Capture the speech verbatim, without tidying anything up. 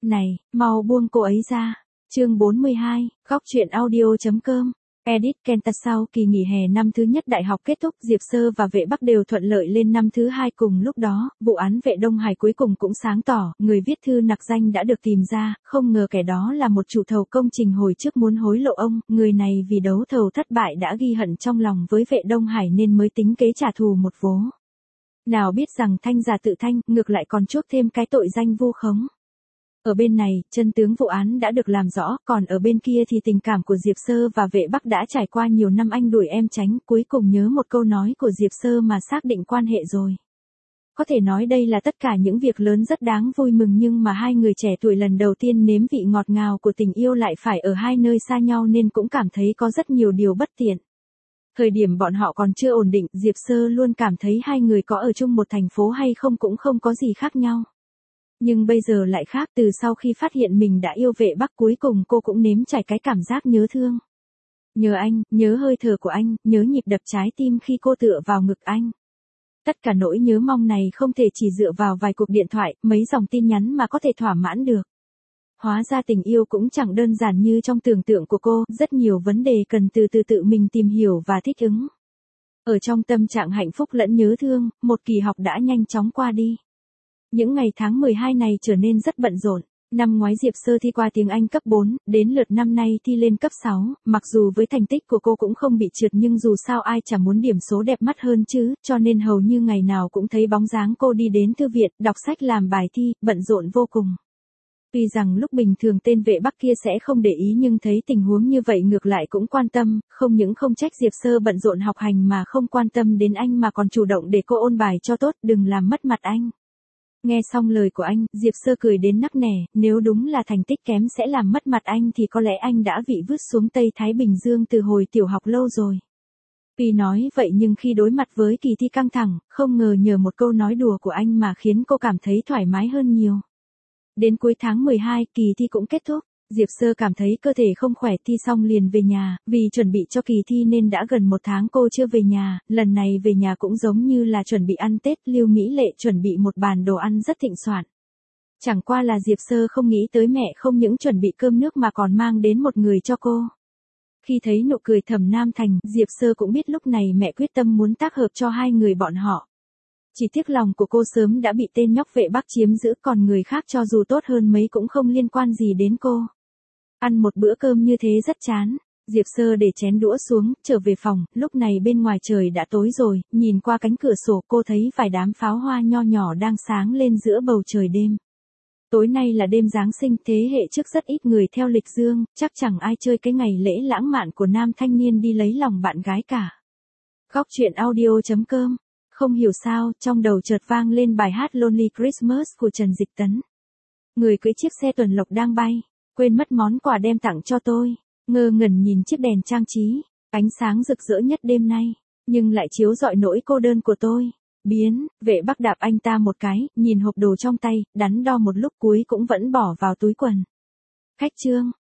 Này, mau buông cô ấy ra. Chương bốn mươi hai, góc truyện audio.com. Edit Kenta sau kỳ nghỉ hè năm thứ nhất đại học kết thúc, Diệp Sơ và Vệ Bắc đều thuận lợi lên năm thứ hai cùng lúc đó, vụ án Vệ Đông Hải cuối cùng cũng sáng tỏ, người viết thư nặc danh đã được tìm ra, không ngờ kẻ đó là một chủ thầu công trình hồi trước muốn hối lộ ông, người này vì đấu thầu thất bại đã ghi hận trong lòng với Vệ Đông Hải nên mới tính kế trả thù một vố. Nào biết rằng thanh giả tự thanh, ngược lại còn chuốc thêm cái tội danh vu khống. Ở bên này, chân tướng vụ án đã được làm rõ, còn ở bên kia thì tình cảm của Diệp Sơ và Vệ Bắc đã trải qua nhiều năm anh đuổi em tránh, cuối cùng nhớ một câu nói của Diệp Sơ mà xác định quan hệ rồi. Có thể nói đây là tất cả những việc lớn rất đáng vui mừng, nhưng mà hai người trẻ tuổi lần đầu tiên nếm vị ngọt ngào của tình yêu lại phải ở hai nơi xa nhau nên cũng cảm thấy có rất nhiều điều bất tiện. Thời điểm bọn họ còn chưa ổn định, Diệp Sơ luôn cảm thấy hai người có ở chung một thành phố hay không cũng không có gì khác nhau. Nhưng bây giờ lại khác, từ sau khi phát hiện mình đã yêu Vệ Bắc cuối cùng cô cũng nếm trải cái cảm giác nhớ thương. Nhớ anh, nhớ hơi thở của anh, nhớ nhịp đập trái tim khi cô tựa vào ngực anh. Tất cả nỗi nhớ mong này không thể chỉ dựa vào vài cuộc điện thoại, mấy dòng tin nhắn mà có thể thỏa mãn được. Hóa ra tình yêu cũng chẳng đơn giản như trong tưởng tượng của cô, rất nhiều vấn đề cần từ từ tự mình tìm hiểu và thích ứng. Ở trong tâm trạng hạnh phúc lẫn nhớ thương, một kỳ học đã nhanh chóng qua đi. Những ngày tháng mười hai này trở nên rất bận rộn. Năm ngoái Diệp Sơ thi qua tiếng Anh cấp bốn, đến lượt năm nay thi lên cấp sáu, mặc dù với thành tích của cô cũng không bị trượt nhưng dù sao ai chả muốn điểm số đẹp mắt hơn chứ, cho nên hầu như ngày nào cũng thấy bóng dáng cô đi đến thư viện, đọc sách làm bài thi, bận rộn vô cùng. Tuy rằng lúc bình thường tên Vệ Bắc kia sẽ không để ý nhưng thấy tình huống như vậy ngược lại cũng quan tâm, không những không trách Diệp Sơ bận rộn học hành mà không quan tâm đến anh mà còn chủ động để cô ôn bài cho tốt, đừng làm mất mặt anh. Nghe xong lời của anh, Diệp Sơ cười đến nắc nẻ, nếu đúng là thành tích kém sẽ làm mất mặt anh thì có lẽ anh đã bị vứt xuống Tây Thái Bình Dương từ hồi tiểu học lâu rồi. Tuy nói vậy nhưng khi đối mặt với kỳ thi căng thẳng, không ngờ nhờ một câu nói đùa của anh mà khiến cô cảm thấy thoải mái hơn nhiều. Đến cuối tháng mười hai, kỳ thi cũng kết thúc. Diệp Sơ cảm thấy cơ thể không khỏe, thi xong liền về nhà, vì chuẩn bị cho kỳ thi nên đã gần một tháng cô chưa về nhà, lần này về nhà cũng giống như là chuẩn bị ăn Tết, Lưu Mỹ Lệ chuẩn bị một bàn đồ ăn rất thịnh soạn. Chẳng qua là Diệp Sơ không nghĩ tới mẹ không những chuẩn bị cơm nước mà còn mang đến một người cho cô. Khi thấy nụ cười Thẩm Nam Thành, Diệp Sơ cũng biết lúc này mẹ quyết tâm muốn tác hợp cho hai người bọn họ. Chỉ tiếc lòng của cô sớm đã bị tên nhóc Vệ Bắc chiếm giữ, còn người khác cho dù tốt hơn mấy cũng không liên quan gì đến cô. Ăn một bữa cơm như thế rất chán. Diệp Sơ để chén đũa xuống, trở về phòng, lúc này bên ngoài trời đã tối rồi, nhìn qua cánh cửa sổ cô thấy vài đám pháo hoa nho nhỏ đang sáng lên giữa bầu trời đêm. Tối nay là đêm Giáng sinh, thế hệ trước rất ít người theo lịch dương, chắc chẳng ai chơi cái ngày lễ lãng mạn của nam thanh niên đi lấy lòng bạn gái cả. Góc truyện audio.com. Không hiểu sao, trong đầu chợt vang lên bài hát Lonely Christmas của Trần Dịch Tấn. Người cưỡi chiếc xe tuần lộc đang bay, quên mất món quà đem tặng cho tôi, ngơ ngẩn nhìn chiếc đèn trang trí, ánh sáng rực rỡ nhất đêm nay, nhưng lại chiếu rọi nỗi cô đơn của tôi. Biến, Vệ Bắc đạp anh ta một cái, nhìn hộp đồ trong tay, đắn đo một lúc cuối cũng vẫn bỏ vào túi quần. Khách trương,